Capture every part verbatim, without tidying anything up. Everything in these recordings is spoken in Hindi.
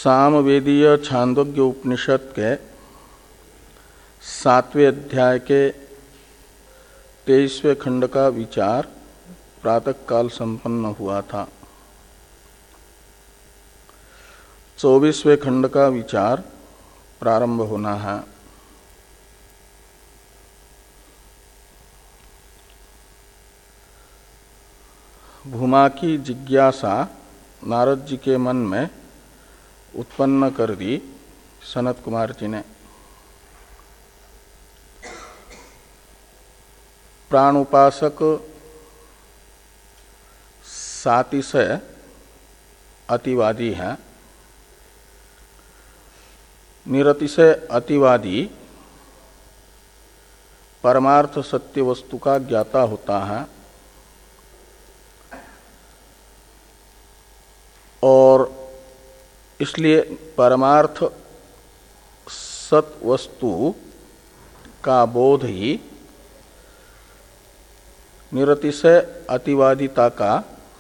सामवेदीय छांदोग्य उपनिषद के सातवें अध्याय के तेईसवें खंड का विचार प्रातः काल संपन्न हुआ था। चौबीसवें खंड का विचार प्रारंभ होना है। भूमा की जिज्ञासा नारद जी के मन में उत्पन्न कर दी सनत कुमार जी ने। प्राण उपासक सातिशय अतिवादी हैं, निरतिशय अतिवादी परमार्थ सत्य वस्तु का ज्ञाता होता है और इसलिए परमार्थ सत वस्तु का बोध ही निरतिशय अतिवादिता का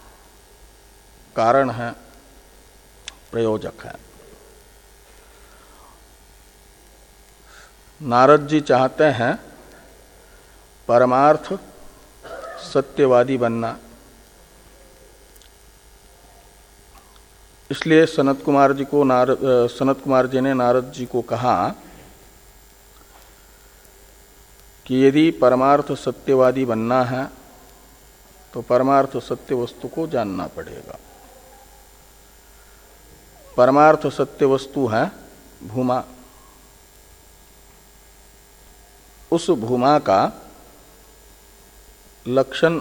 कारण है, प्रयोजक है। नारद जी चाहते हैं परमार्थ सत्यवादी बनना, इसलिए सनत कुमार जी को नारद सनत कुमार जी ने नारद जी को कहा कि यदि परमार्थ सत्यवादी बनना है तो परमार्थ सत्य वस्तु को जानना पड़ेगा। परमार्थ सत्य वस्तु है भूमा। उस भूमा का लक्षण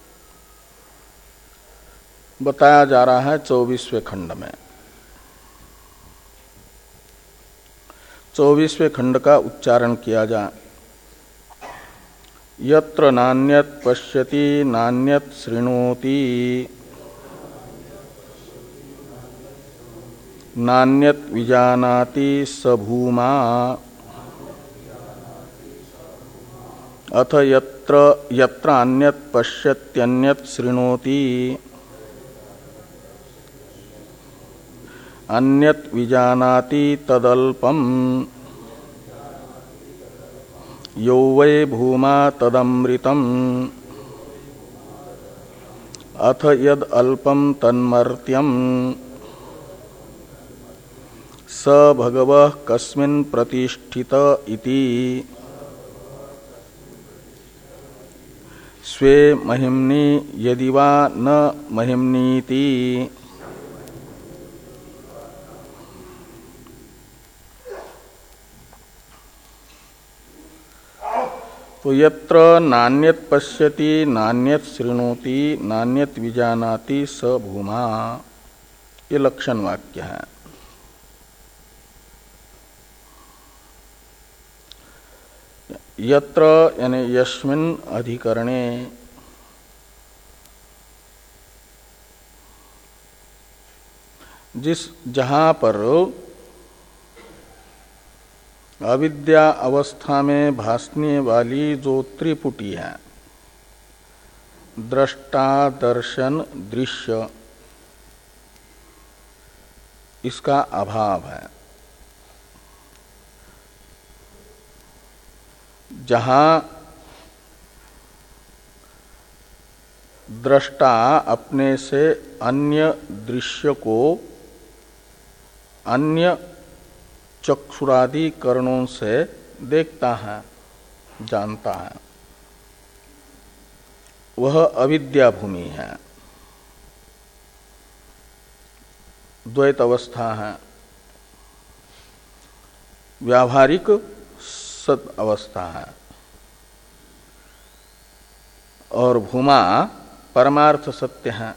बताया जा रहा है चौबीसवें खंड में। चौबीसवें खंड का उच्चारण किया जाए। यत्र नान्यत् पश्यति नान्यत् शृणोति नान्यत् विजानाति स भूमा अथ यत्र यत्र अन्यत् पश्यत्यन्यत् शृणोति अन्यत् विजानाति तदल्पम् यो वै भूमा तदमृतम् अथ यद अल्पम तन्मर्त्यम् स भगवः कस्मिन् प्रतिष्ठित इति स्वे महिम्नि यदि वा न महिम्नीति। तो यत्र नान्यत् पश्यति नान्यत् शृणोति नान्यत् विजानाति स भूमा, ये लक्षण वाक्य है। यत्र यानी यस्मिन् अधिकरणे, जिस जहां पर अविद्या अवस्था में भासने वाली जो त्रिपुटी है, दृष्टा दर्शन दृश्य, इसका अभाव है। जहां दृष्टा अपने से अन्य दृश्य को अन्य चक्षुरादि कर्णों से देखता है, जानता है, वह अविद्या भूमि है, द्वैत अवस्था है, व्यावहारिक सत अवस्था है। और भूमा परमार्थ सत्य है,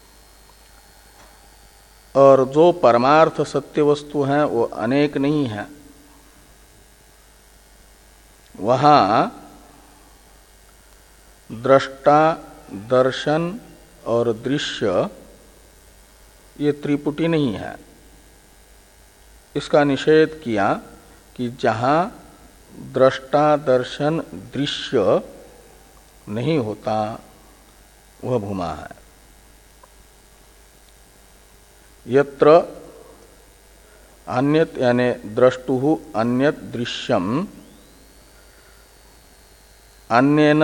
और जो परमार्थ सत्य वस्तु है वो अनेक नहीं है। वहाँ दृष्टा दर्शन और दृश्य ये त्रिपुटी नहीं है। इसका निषेध किया कि जहाँ दृष्टा दर्शन दृश्य नहीं होता वह भूमा है। यत्र अन्यत यानी द्रष्टुः अन्यत दृश्यम अन्येन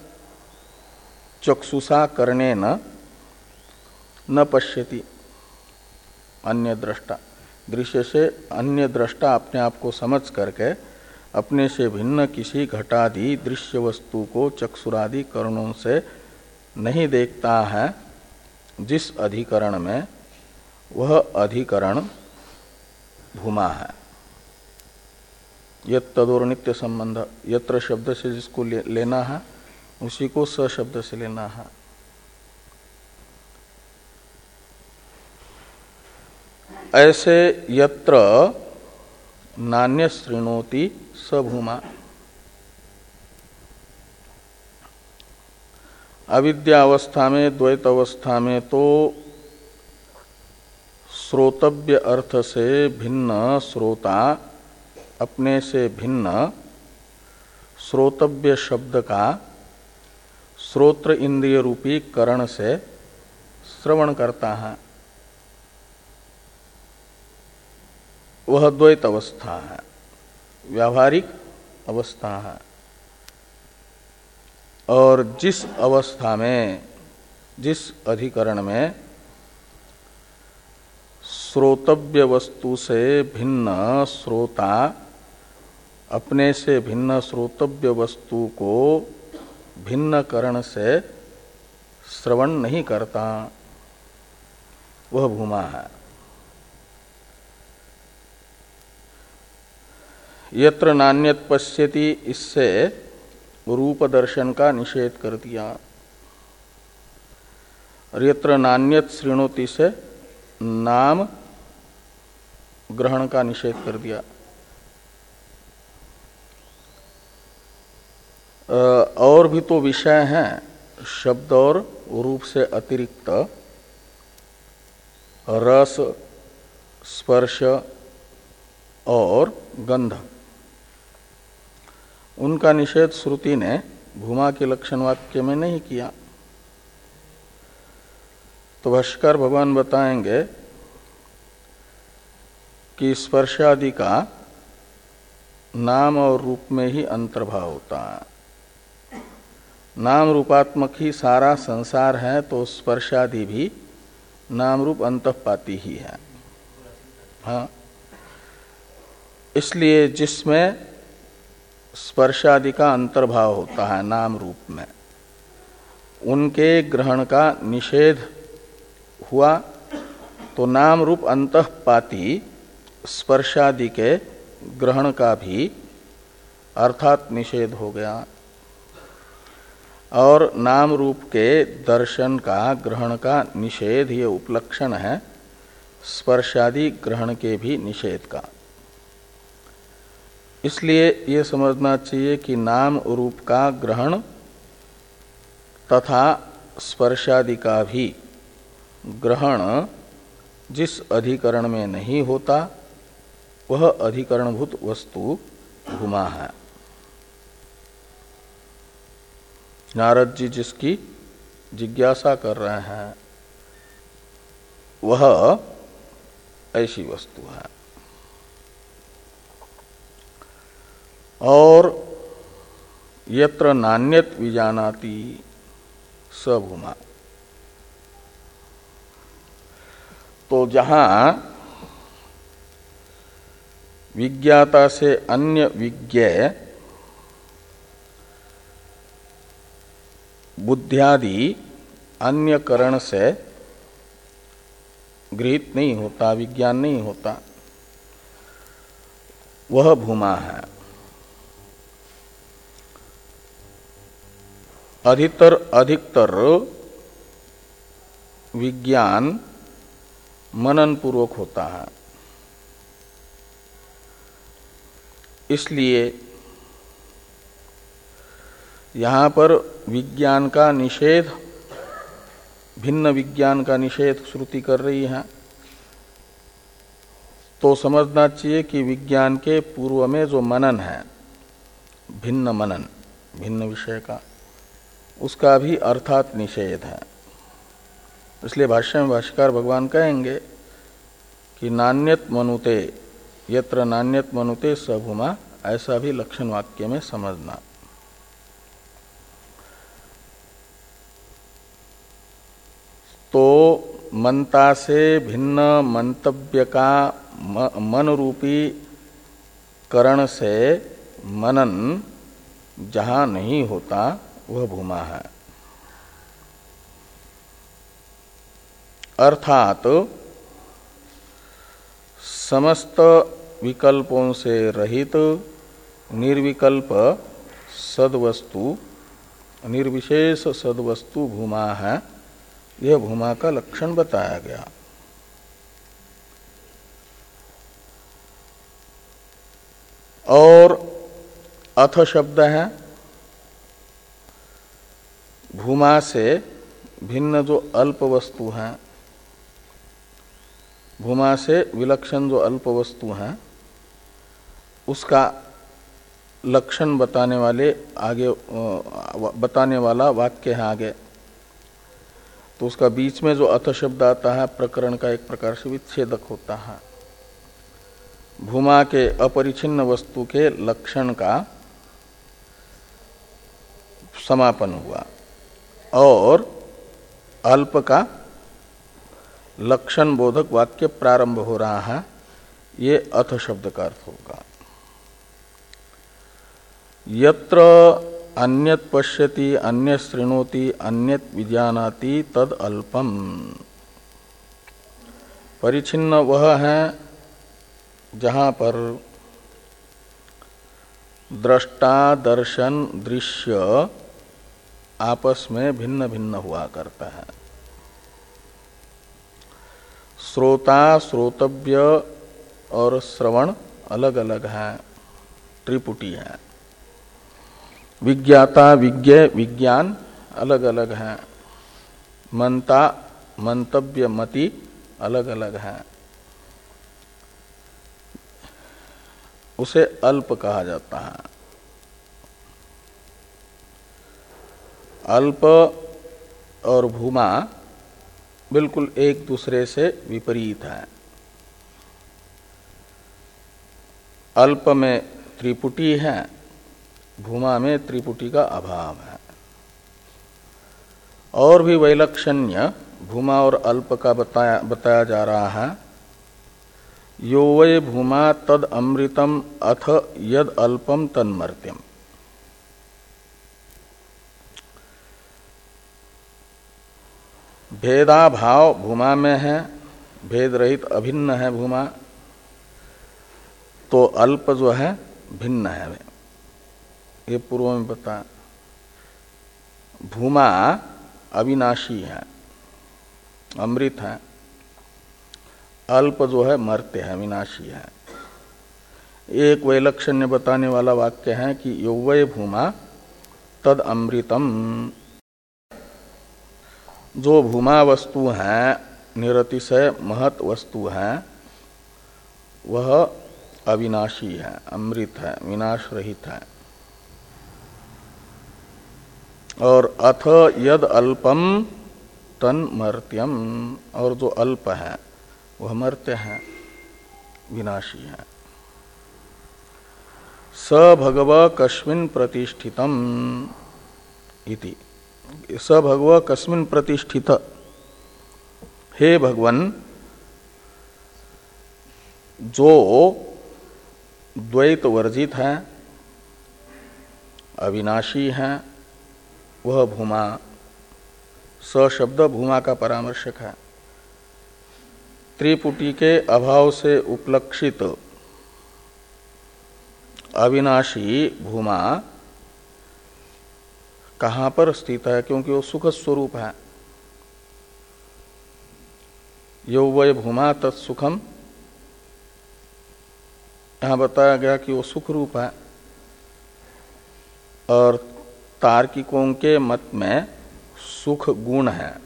चक्षुषा करणेन न पश्यति। अन्य दृष्टा, दृश्य से अन्य दृष्टा अपने आप को समझ करके अपने से भिन्न किसी घटादि दृश्य वस्तु को चक्षुरादि करणों से नहीं देखता है, जिस अधिकरण में, वह अधिकरण भूमा है। यत् तदोर नित्य संबंध, यत्र शब्द से जिसको ले, लेना है उसी को स शब्द से लेना है। ऐसे यत्र नान्य शृणोति स भूमा। अविद्या अवस्था में, द्वैत अवस्था में तो श्रोतव्य अर्थ से भिन्न श्रोता अपने से भिन्न श्रोतव्य शब्द का श्रोत्र इंद्रिय रूपी करण से श्रवण करता है, वह द्वैत अवस्था है, व्यावहारिक अवस्था है। और जिस अवस्था में, जिस अधिकरण में श्रोतव्य वस्तु से भिन्न श्रोता अपने से भिन्न श्रोतव्य वस्तु को भिन्न करण से श्रवण नहीं करता, वह भूमा है। यत्र नान्यत पश्यति, इससे रूप दर्शन का निषेध कर दिया। और यत्र नान्यत श्रृणोति से नाम ग्रहण का निषेध कर दिया। और भी तो विषय हैं शब्द और रूप से अतिरिक्त, रस, स्पर्श और गंध, उनका निषेध श्रुति ने भूमा के लक्षण वाक्य में नहीं किया। तो भाष्यकार भगवान बताएंगे कि स्पर्शादि का नाम और रूप में ही अंतर्भाव होता है। नाम रूपात्मक ही सारा संसार है, तो स्पर्शादि भी नाम रूप अंतःपाती ही है। हाँ, इसलिए जिसमें स्पर्शादि का अंतर्भाव होता है नाम रूप में, उनके ग्रहण का निषेध हुआ, तो नाम रूप अंतःपाती स्पर्शादि के ग्रहण का भी अर्थात निषेध हो गया। और नाम रूप के दर्शन का ग्रहण का निषेध, ये उपलक्षण है स्पर्शादि ग्रहण के भी निषेध का। इसलिए ये समझना चाहिए कि नाम रूप का ग्रहण तथा स्पर्शादि का भी ग्रहण जिस अधिकरण में नहीं होता, वह अधिकरणभूत वस्तु भूमा है। नारद जी जिसकी जिज्ञासा कर रहे हैं, वह ऐसी वस्तु है। और यत्र नान्यत विजानाति स भूमा, तो जहां विज्ञाता से अन्य विज्ञेय बुद्ध्यादि अन्य करण से गृहीत नहीं होता, विज्ञान नहीं होता, वह भूमा है। अधिकतर अधिकतर विज्ञान मनन पूर्वक होता है। इसलिए यहाँ पर विज्ञान का निषेध, भिन्न विज्ञान का निषेध श्रुति कर रही है, तो समझना चाहिए कि विज्ञान के पूर्व में जो मनन है, भिन्न मनन, भिन्न विषय का, उसका भी अर्थात निषेध है। इसलिए भाष्य में भाष्यकार भगवान कहेंगे कि नान्यत मनुते यत्र नान्यत मनुते स भूमा, ऐसा भी लक्षण वाक्य में समझना। तो मनता से भिन्न मंतव्य का मन रूपी करण से मनन जहाँ नहीं होता वह भूमा है। अर्थात समस्त विकल्पों से रहित निर्विकल्प सद्वस्तु, निर्विशेष सद्वस्तु भूमा है। यह भूमा का लक्षण बताया गया। और अथ शब्द है, भूमा से भिन्न जो अल्प वस्तु हैं, भूमा से विलक्षण जो अल्प वस्तु हैं, उसका लक्षण बताने वाले आगे बताने वाला वाक्य है आगे। तो उसका बीच में जो अथ शब्द आता है प्रकरण का एक प्रकार से विच्छेदक होता है। भूमा के अपरिछिन्न वस्तु के लक्षण का समापन हुआ और अल्प का लक्षण बोधक वाक्य प्रारंभ हो रहा है। ये अथ शब्द का अर्थ होगा। यत्र अन्यत पश्यति अन्य शृणोति अन्यत विजानाति तद अल्पम। परिच्छिन्न वह है जहाँ पर दृष्टा दर्शन दृश्य आपस में भिन्न भिन्न हुआ करता है। श्रोता श्रोतव्य और श्रवण अलग अलग है, त्रिपुटी है। विज्ञाता विज्ञेय विज्ञान अलग अलग है। मनता मंतव्य मति अलग अलग है। उसे अल्प कहा जाता है। अल्प और भूमा बिल्कुल एक दूसरे से विपरीत है। अल्प में त्रिपुटी है, भूमा में त्रिपुटी का अभाव है। और भी वैलक्षण्य भूमा और अल्प का बताया बताया जा रहा है। यो वै भूमा तद अमृतम अथ यद अल्पम तन्मर्त्यम। भेदा भाव भूमा में है, भेद रहित अभिन्न है भूमा। तो अल्प जो है भिन्न है। ये पूर्व में बता। भूमा अविनाशी है, अमृत है। अल्प जो है मर्त्य है, विनाशी है। एक वैलक्षण्य बताने वाला वाक्य है कि यो वै भूमा तद अमृतम। जो भूमा वस्तु है, निरतिशय महत वस्तु है, वह अविनाशी है, अमृत है, विनाश रहित है। और अथ यद अल्पम तन मर्त्यम। और जो अल्प है वह मर्त्य है, विनाशी है। स भगव कस्मिन् प्रतिष्ठितम इति। स भगव कस्मिन् प्रतिष्ठित। हे भगवन, जो द्वैत वर्जित है, अविनाशी है, वह भूमा। स शब्द भूमा का परामर्शक है। त्रिपुटी के अभाव से उपलक्षित अविनाशी भूमा कहाँ पर स्थित है? क्योंकि वो सुख स्वरूप है। यो वै भूमा तत्सुखम, यहाँ बताया गया कि वो सुख रूप है। और तार्किकों के मत में सुख गुण है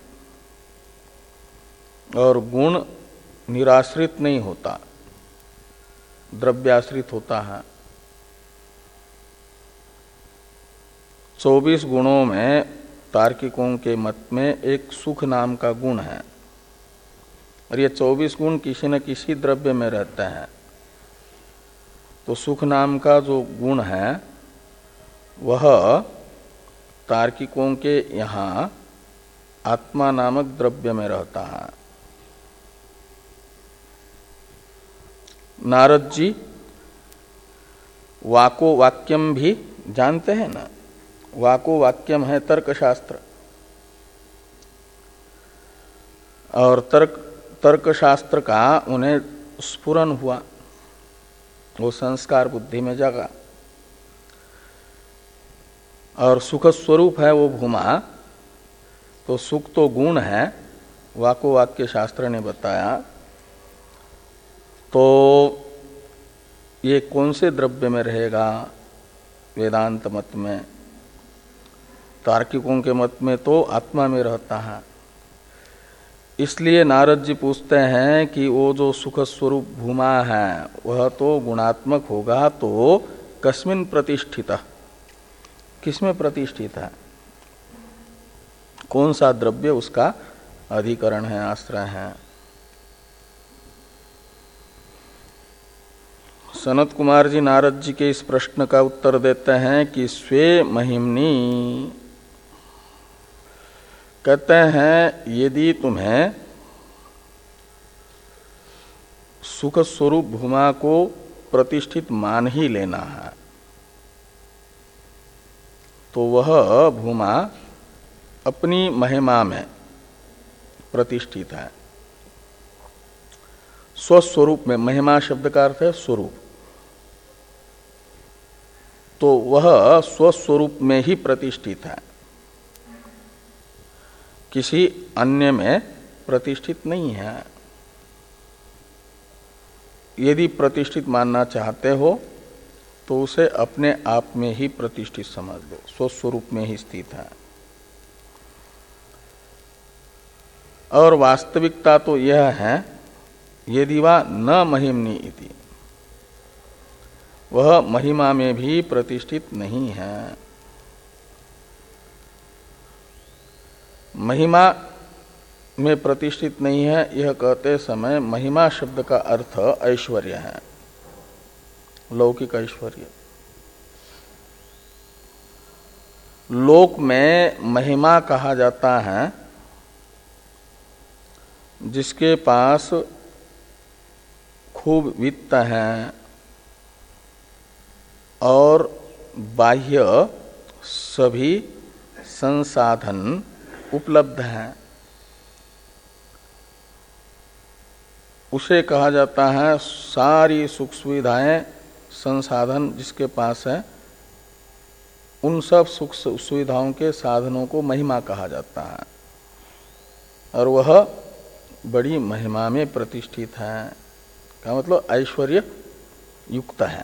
और गुण निराश्रित नहीं होता, द्रव्याश्रित होता है। चौबीस गुणों में तार्किकों के मत में एक सुख नाम का गुण है। और ये चौबीस गुण किसी न किसी द्रव्य में रहते हैं। तो सुख नाम का जो गुण है वह तार्किकों के यहाँ आत्मा नामक द्रव्य में रहता है। नारद जी वाको वाक्यम भी जानते हैं ना, वाको वाक्यम है तर्कशास्त्र, और तर्क तर्कशास्त्र का उन्हें स्फुरन हुआ, वो संस्कार बुद्धि में जगा, और सुख स्वरूप है वो भूमा। तो सुख तो गुण है, वाको वाक्य शास्त्र ने बताया। तो ये कौन से द्रव्य में रहेगा? वेदांत मत में, तार्किकों के मत में तो आत्मा में रहता है। इसलिए नारद जी पूछते हैं कि वो जो सुख स्वरूप भूमा है वह तो गुणात्मक होगा, तो कस्मिन प्रतिष्ठित, किसमें प्रतिष्ठित है? कौन सा द्रव्य उसका अधिकरण है, आश्रय है? सनत कुमार जी नारद जी के इस प्रश्न का उत्तर देते हैं कि स्वे महिमनी, कहते हैं यदि तुम्हें सुख स्वरूप भूमा को प्रतिष्ठित मान ही लेना है तो वह भूमा अपनी महिमा में प्रतिष्ठित है। स्वस्वरूप में, महिमा शब्द का अर्थ है स्वरूप, तो वह स्वस्वरूप में ही प्रतिष्ठित है, किसी अन्य में प्रतिष्ठित नहीं है। यदि प्रतिष्ठित मानना चाहते हो तो उसे अपने आप में ही प्रतिष्ठित समझ लो, स्वस्वरूप में ही स्थित है। और वास्तविकता तो यह है, यदि वा न महिमनी इति, वह महिमा में भी प्रतिष्ठित नहीं है। महिमा में प्रतिष्ठित नहीं है यह कहते समय महिमा शब्द का अर्थ ऐश्वर्य है, लौकिक ऐश्वर्य। लोक में महिमा कहा जाता है जिसके पास खूब वित्त है और बाह्य सभी संसाधन उपलब्ध हैं, उसे कहा जाता है, सारी सुख सुविधाएं संसाधन जिसके पास है उन सब सुख सुविधाओं के साधनों को महिमा कहा जाता है, और वह बड़ी महिमा में प्रतिष्ठित है, का मतलब ऐश्वर्य युक्त है।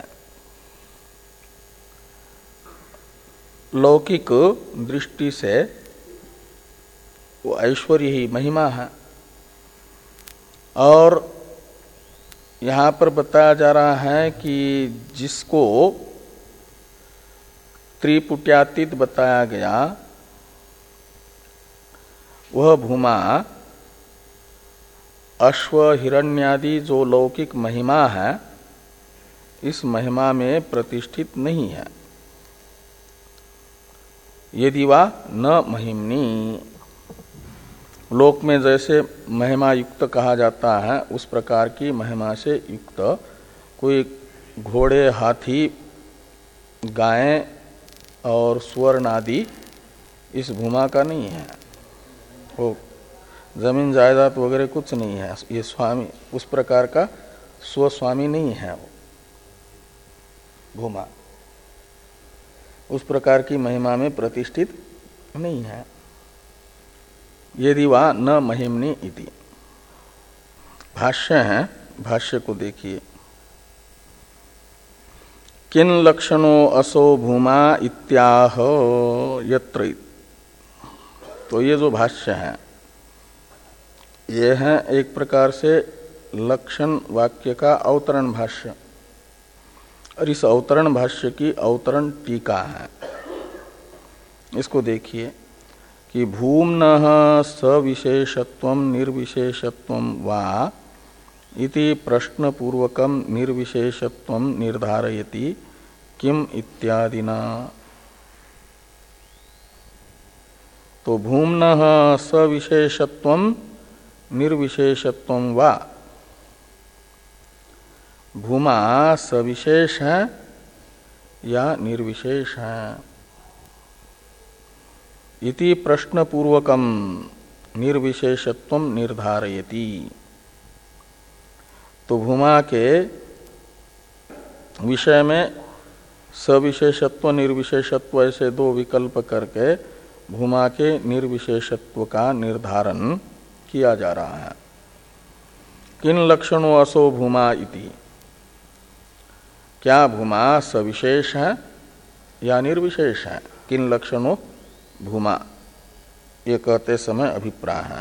लौकिक दृष्टि से वो ऐश्वर्य ही महिमा है। और यहाँ पर बताया जा रहा है कि जिसको त्रिपुट्यातीत बताया गया वह भूमा अश्व हिरण्यादि जो लौकिक महिमा है इस महिमा में प्रतिष्ठित नहीं है। यदि वा न महिमनी, लोक में जैसे महिमा युक्त कहा जाता है उस प्रकार की महिमा से युक्त कोई घोड़े, हाथी, गायें और स्वर्ण आदि इस भूमा का नहीं है। वो जमीन जायदाद वगैरह कुछ नहीं है, ये स्वामी उस प्रकार का स्वस्वामी नहीं है। वो भूमा उस प्रकार की महिमा में प्रतिष्ठित नहीं है। यदि वा न महिमनी इति। भाष्य है, भाष्य को देखिए। किन लक्षणों असो भूमा इत्याह यत्र। तो ये जो भाष्य है ये है एक प्रकार से लक्षण वाक्य का अवतरण भाष्य, और इस अवतरण भाष्य की अवतरण टीका है। इसको देखिए कि भूम्नः सविशेषत्वं निर्विशेषत्वं वा इति प्रश्नपूर्वकं निर्विशेषत्वं निर्धारयति किम इत्यादिना। तो भूम्नः सविशेषत्वं निर्विशेषत्वं वा, भूमा सविशेष है या निर्विशेष है। इति प्रश्नपूर्वकम निर्विशेषत्वं निर्धारयति। तो भूमा के विषय में सविशेषत्व निर्विशेषत्व ऐसे दो विकल्प करके भूमा के निर्विशेषत्व का निर्धारण किया जा रहा है। किन लक्षणों असो भूमा इति, क्या भूमा सविशेष है या निर्विशेष है। किन लक्षणों भूमा, ये कहते समय अभिप्राय है।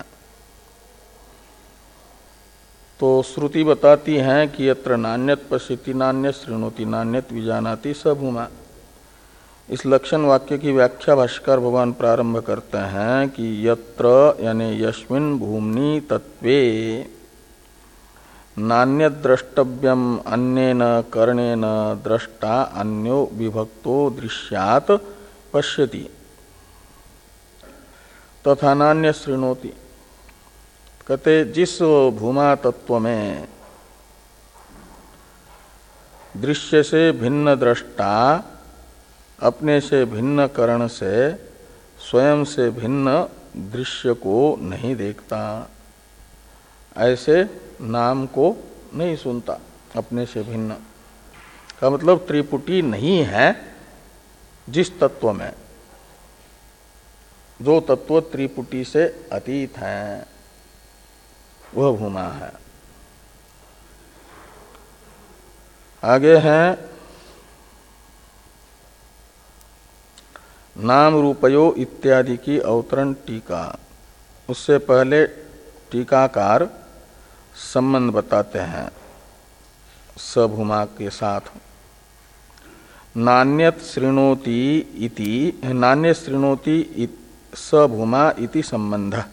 तो श्रुति बताती है कि यत्र नान्यत पश्यति नान्यत शृणोति नान्यत विजानाति स भूमा। इस लक्षण वाक्य की व्याख्या भाष्यकार भगवान प्रारंभ करते हैं कि यत्र यानी यस्मिन् भूम्नि तत्वे नान्यत द्रष्टव्यम अन्येन कर्णेन द्रष्टा अन्यो विभक्तो दृश्यात् पश्यति तथा नान्य शृणोति। कहते जिस भूमा तत्व में दृश्य से भिन्न द्रष्टा अपने से भिन्न कर्ण से स्वयं से भिन्न दृश्य को नहीं देखता, ऐसे नाम को नहीं सुनता, अपने से भिन्न का मतलब त्रिपुटी नहीं है। जिस तत्व में, जो तत्व त्रिपुटी से अतीत है, वह भूमा है। आगे है नाम रूपयो इत्यादि की अवतरण टीका। उससे पहले टीकाकार संबंध बताते हैं सभूमा के साथ। नान्यत शृणोति इति, नान्य शृणोति सभूमा इति संबंध।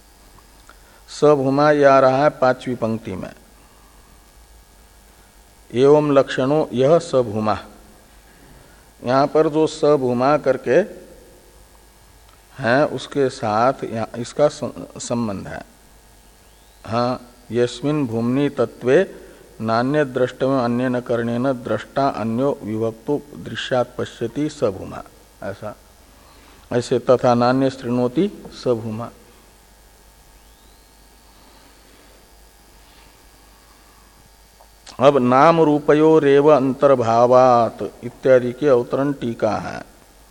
सभूमा ये आ रहा है पांचवी पंक्ति में। एवं लक्षणों यह सभूमा, यहाँ पर जो सभूमा करके है उसके साथ इसका संबंध है। हाँ, यस्मिन् भूम्नि तत्वे नान्य द्रष्टव्यम अन्येन कर्णेन द्रष्टा अन्यो विभक्तो दृश्यात् पश्यति सभूमा, ऐसा। ऐसे तथा नान्य शृणोति सभूमा। अब नाम रूपयोरेव अंतर्भावात इत्यादि की अवतरण टीका है।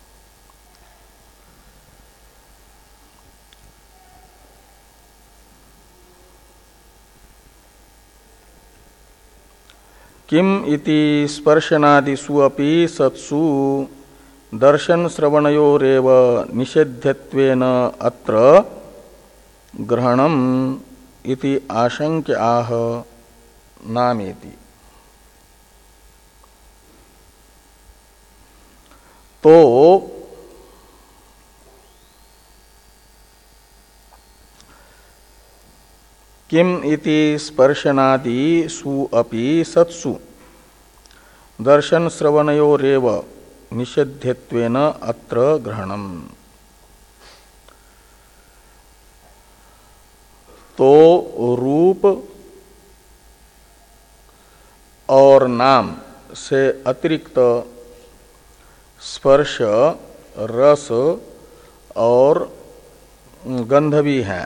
किम इति स्पर्शनादिषु अपि सत्सु दर्शन श्रवणयोरेव निषेध्यत्वेन अत्र ग्रहणम इति आशंक्य आह नामेति। तो किम इति स्पर्शनादि सु अपि सत्सु दर्शन श्रवणयोरेव निषेध्यत्वेन अत्र ग्रहणम। तो रूप और नाम से अतिरिक्त स्पर्श, रस और गंध भी हैं,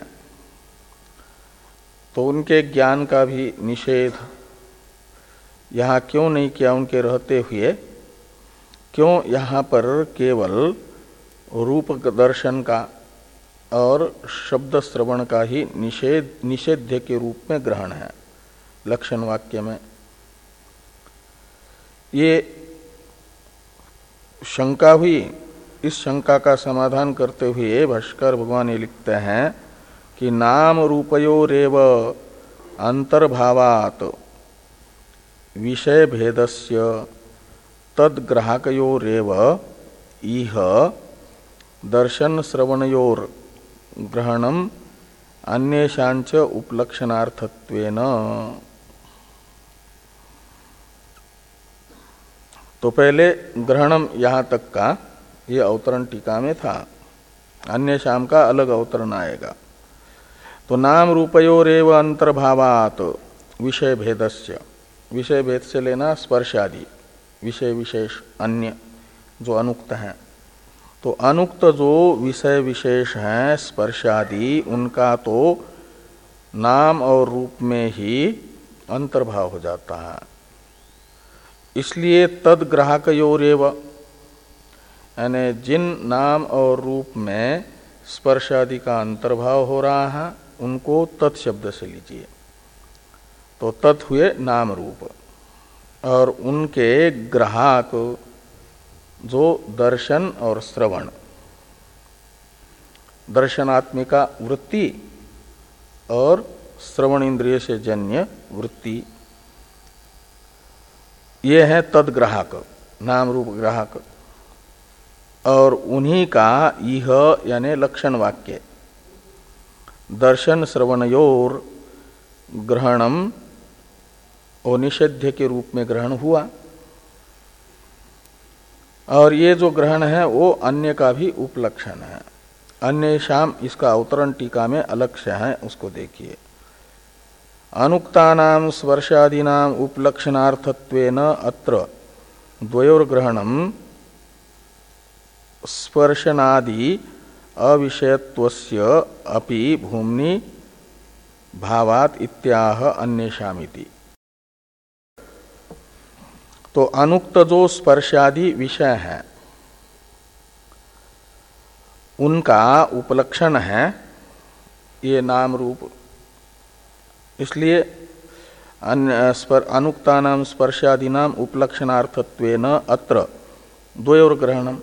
तो उनके ज्ञान का भी निषेध यहाँ क्यों नहीं किया उनके रहते हुए? क्यों यहाँ पर केवल रूप दर्शन का और शब्द श्रवण का ही निषेध निषेध्य के रूप में ग्रहण है लक्षण वाक्य में? ये शंका हुई। इस शंका का समाधान करते हुए भाष्कर भगवान ये लिखते हैं कि नाम रूपयोरेव अंतर्भावात विषय भेदस्य तद्ग्राहकयोरेव इह दर्शन श्रवणयोर ग्रहणम अन्येषांच उपलक्षणार्थत्वेन तो पहले ग्रहणम यहाँ तक का ये अवतरण टीका में था, अन्य शाम का अलग अवतरण आएगा। तो नाम रूपयोरेव अंतर्भावात विषय भेदस्य, विषय भेद से लेना स्पर्शादि विषय विशेष अन्य जो अनुक्त हैं। तो अनुक्त जो विषय विशेष हैं स्पर्शादि, उनका तो नाम और रूप में ही अंतर्भाव हो जाता है। इसलिए तद ग्राहकयोरेव, यानी जिन नाम और रूप में स्पर्शादि का अंतर्भाव हो रहा है उनको तत् शब्द से लीजिए। तो तत् हुए नाम रूप, और उनके ग्राहक जो दर्शन और श्रवण, दर्शनात्मिका वृत्ति और श्रवण इंद्रिय से जन्य वृत्ति, ये है तद्ग्राहक, नाम रूप ग्राहक। और उन्हीं का यह यानी लक्षण वाक्य दर्शन श्रवणयोर ग्रहणम और निषेध्य के रूप में ग्रहण हुआ। और ये जो ग्रहण है वो अन्य का भी उपलक्षण है। अन्य शाम इसका अवतरण टीका में अलग से है, उसको देखिए। अनुक्तानाम स्पर्शादीनाम उपलक्षणार्थत्वेन अत्र द्वयोर्ग्रहणम स्पर्शनादि अविषयत्वस्य अपि भूम्नि भावात इत्याह अन्येषामिति। तो अनुक्त जो स्पर्शादि विषय है उनका उपलक्षण है ये नाम रूप। इसलिए अनुक्तानाम स्पर्शादीनाम उपलक्षणार्थत्वेन अत्र द्वयोर्ग्रहणम,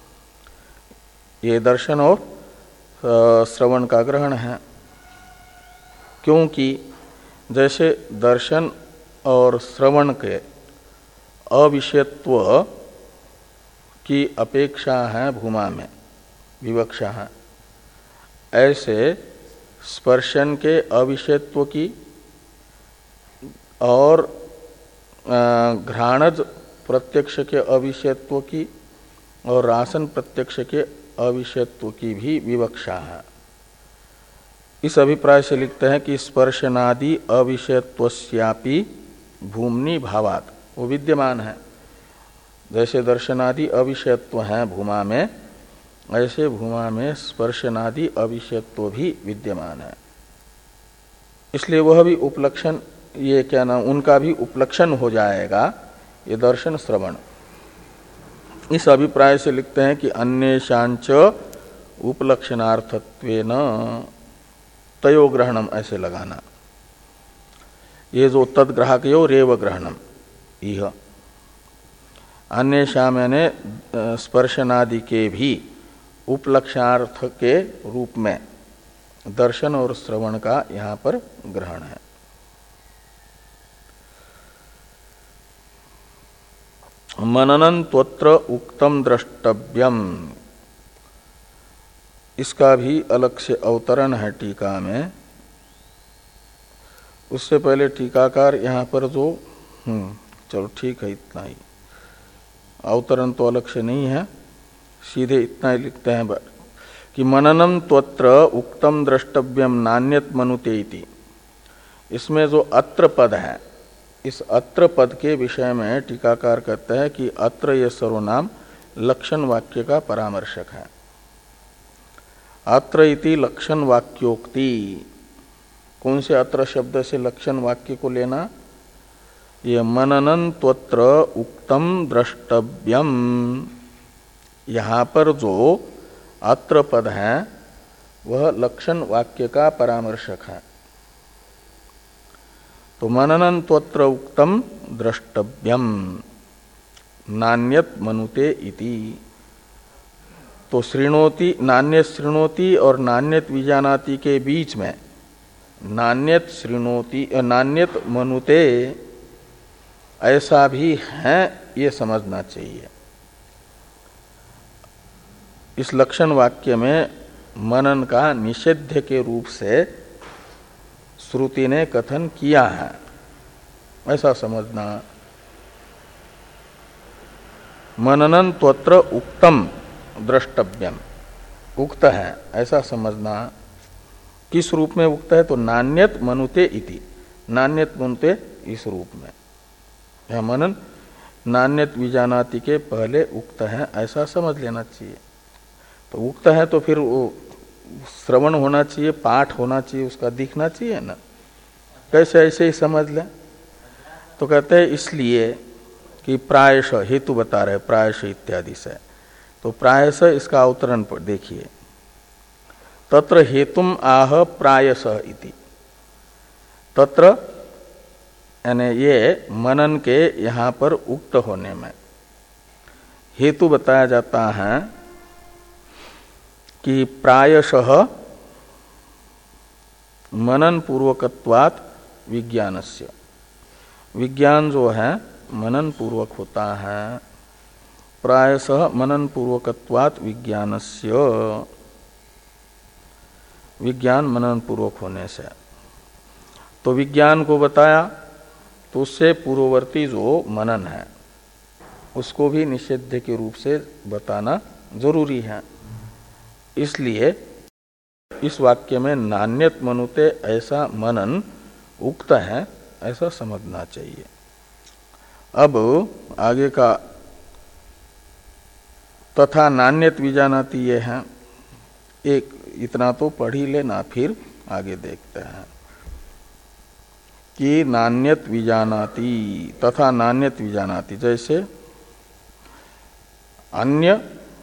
ये दर्शन और श्रवण का ग्रहण है। क्योंकि जैसे दर्शन और श्रवण के अविषयत्व की अपेक्षा है भूमा में, विवक्षा है, ऐसे स्पर्शन के अविषयत्व की और घ्राणज प्रत्यक्ष के अविषयत्व की और रासन प्रत्यक्ष के अविषयत्व की भी विवक्षा है। इस अभिप्राय से लिखते हैं कि स्पर्शनादि अविषयत्वस्यापि भूम्नि भावात, वो विद्यमान है। जैसे दर्शनादि अविषयत्व हैं भूमा में, ऐसे भूमा में स्पर्शनादि अविषयत्व भी विद्यमान है। इसलिए वह भी उपलक्षण, ये क्या नाम, उनका भी उपलक्षण हो जाएगा ये दर्शन श्रवण। इस अभिप्राय से लिखते हैं कि अन्येषांच उपलक्षणार्थत्वेन तयो ग्रहणम, ऐसे लगाना। ये जो तद्ग्राहकयो रेव ग्रहणम, यह अन्येषाम यानी स्पर्शनादि के भी उपलक्षणार्थ के रूप में दर्शन और श्रवण का यहाँ पर ग्रहण है। मननन त्वत्र उक्तम द्रष्टव्यम, इसका भी अलग से अवतरण है टीका में। उससे पहले टीकाकार यहाँ पर जो हम्म चलो ठीक है, इतना ही अवतरण तो अलग से नहीं है, सीधे इतना ही लिखते हैं कि मननम त्वत्र उक्तम द्रष्टव्यम नान्यत मनुते इति। इसमें जो अत्र पद है, इस अत्र पद के विषय में टीकाकार कहते हैं कि अत्र ये सर्वनाम लक्षण वाक्य का परामर्शक है। अत्र इति लक्षण वाक्योक्ति, कौन से अत्र शब्द से लक्षण वाक्य को लेना? ये मननन त्वत्र उक्तम द्रष्टव्यम, यहाँ पर जो अत्र पद है वह लक्षण वाक्य का परामर्शक है। तो मननन त्वत्र उक्तम द्रष्टव्यम नान्यत मनुते इति। तो श्रृणोति, नान्यत श्रृणोति और नान्यत विजानाति के बीच में नान्यत श्रृणोति, नान्यत मनुते ऐसा भी है, ये समझना चाहिए। इस लक्षण वाक्य में मनन का निषेध्य के रूप से श्रुति ने कथन किया है, ऐसा समझना। मननन त्वत्र उक्तम द्रष्टव्यम, उक्त है ऐसा समझना। किस रूप में उक्त है? तो नान्यत मनुते इति, नान्यत मनुते इस रूप में। यह मनन नान्यत विजानाति के पहले उक्त है ऐसा समझ लेना चाहिए। तो उक्त है तो फिर वो श्रवण होना चाहिए, पाठ होना चाहिए, उसका दिखना चाहिए ना। कैसे ऐसे ही समझ लें? तो कहते हैं इसलिए कि प्रायश हेतु बता रहे प्रायश इत्यादि से। तो प्रायश इसका अवतरण पर देखिए, तत्र हेतुम आह प्रायश इति। तत्र यानी ये मनन के यहाँ पर उक्त होने में हेतु बताया जाता है कि प्रायशः मनन पूर्वकत्वात् विज्ञानस्य, विज्ञान जो है मनन पूर्वक होता है। प्रायशः मनन पूर्वकत्वात् विज्ञानस्य, विज्ञान मनन पूर्वक होने से। तो विज्ञान को बताया तो उससे पूर्ववर्ती जो मनन है उसको भी निषेध के रूप से बताना जरूरी है। इसलिए इस वाक्य में नान्यत मनुते ऐसा मनन उक्त है ऐसा समझना चाहिए। अब आगे का तथा नान्यत विजानाति ये है, एक इतना तो पढ़ ही लेना, फिर आगे देखते हैं कि नान्यत विजानाति तथा नान्यत विजानाति, जैसे अन्य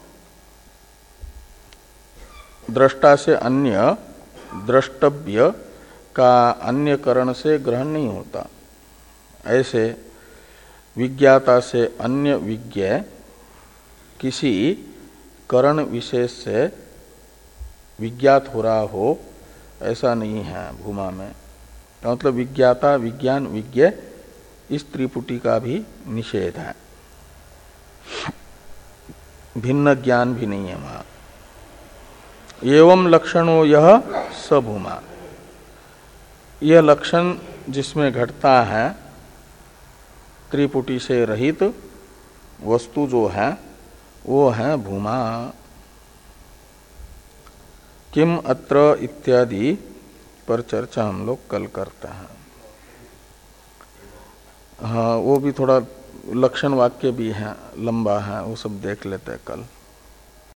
दृष्टा से अन्य द्रष्टव्य का अन्य करण से ग्रहण नहीं होता, ऐसे विज्ञाता से अन्य विज्ञ किसी करण विशेष से विज्ञात हो रहा हो ऐसा नहीं है भूमा में। मतलब विज्ञाता विज्ञान विज्ञ इस त्रिपुटी का भी निषेध है, भिन्न ज्ञान भी नहीं है वहां। एवं लक्षणों यह सभूमा, यह लक्षण जिसमें घटता है त्रिपुटी से रहित वस्तु जो है वो है भूमा। किम अत्र इत्यादि पर चर्चा हम लोग कल करते हैं। हाँ, वो भी थोड़ा लक्षण वाक्य भी है, लंबा है, वो सब देख लेते हैं कल।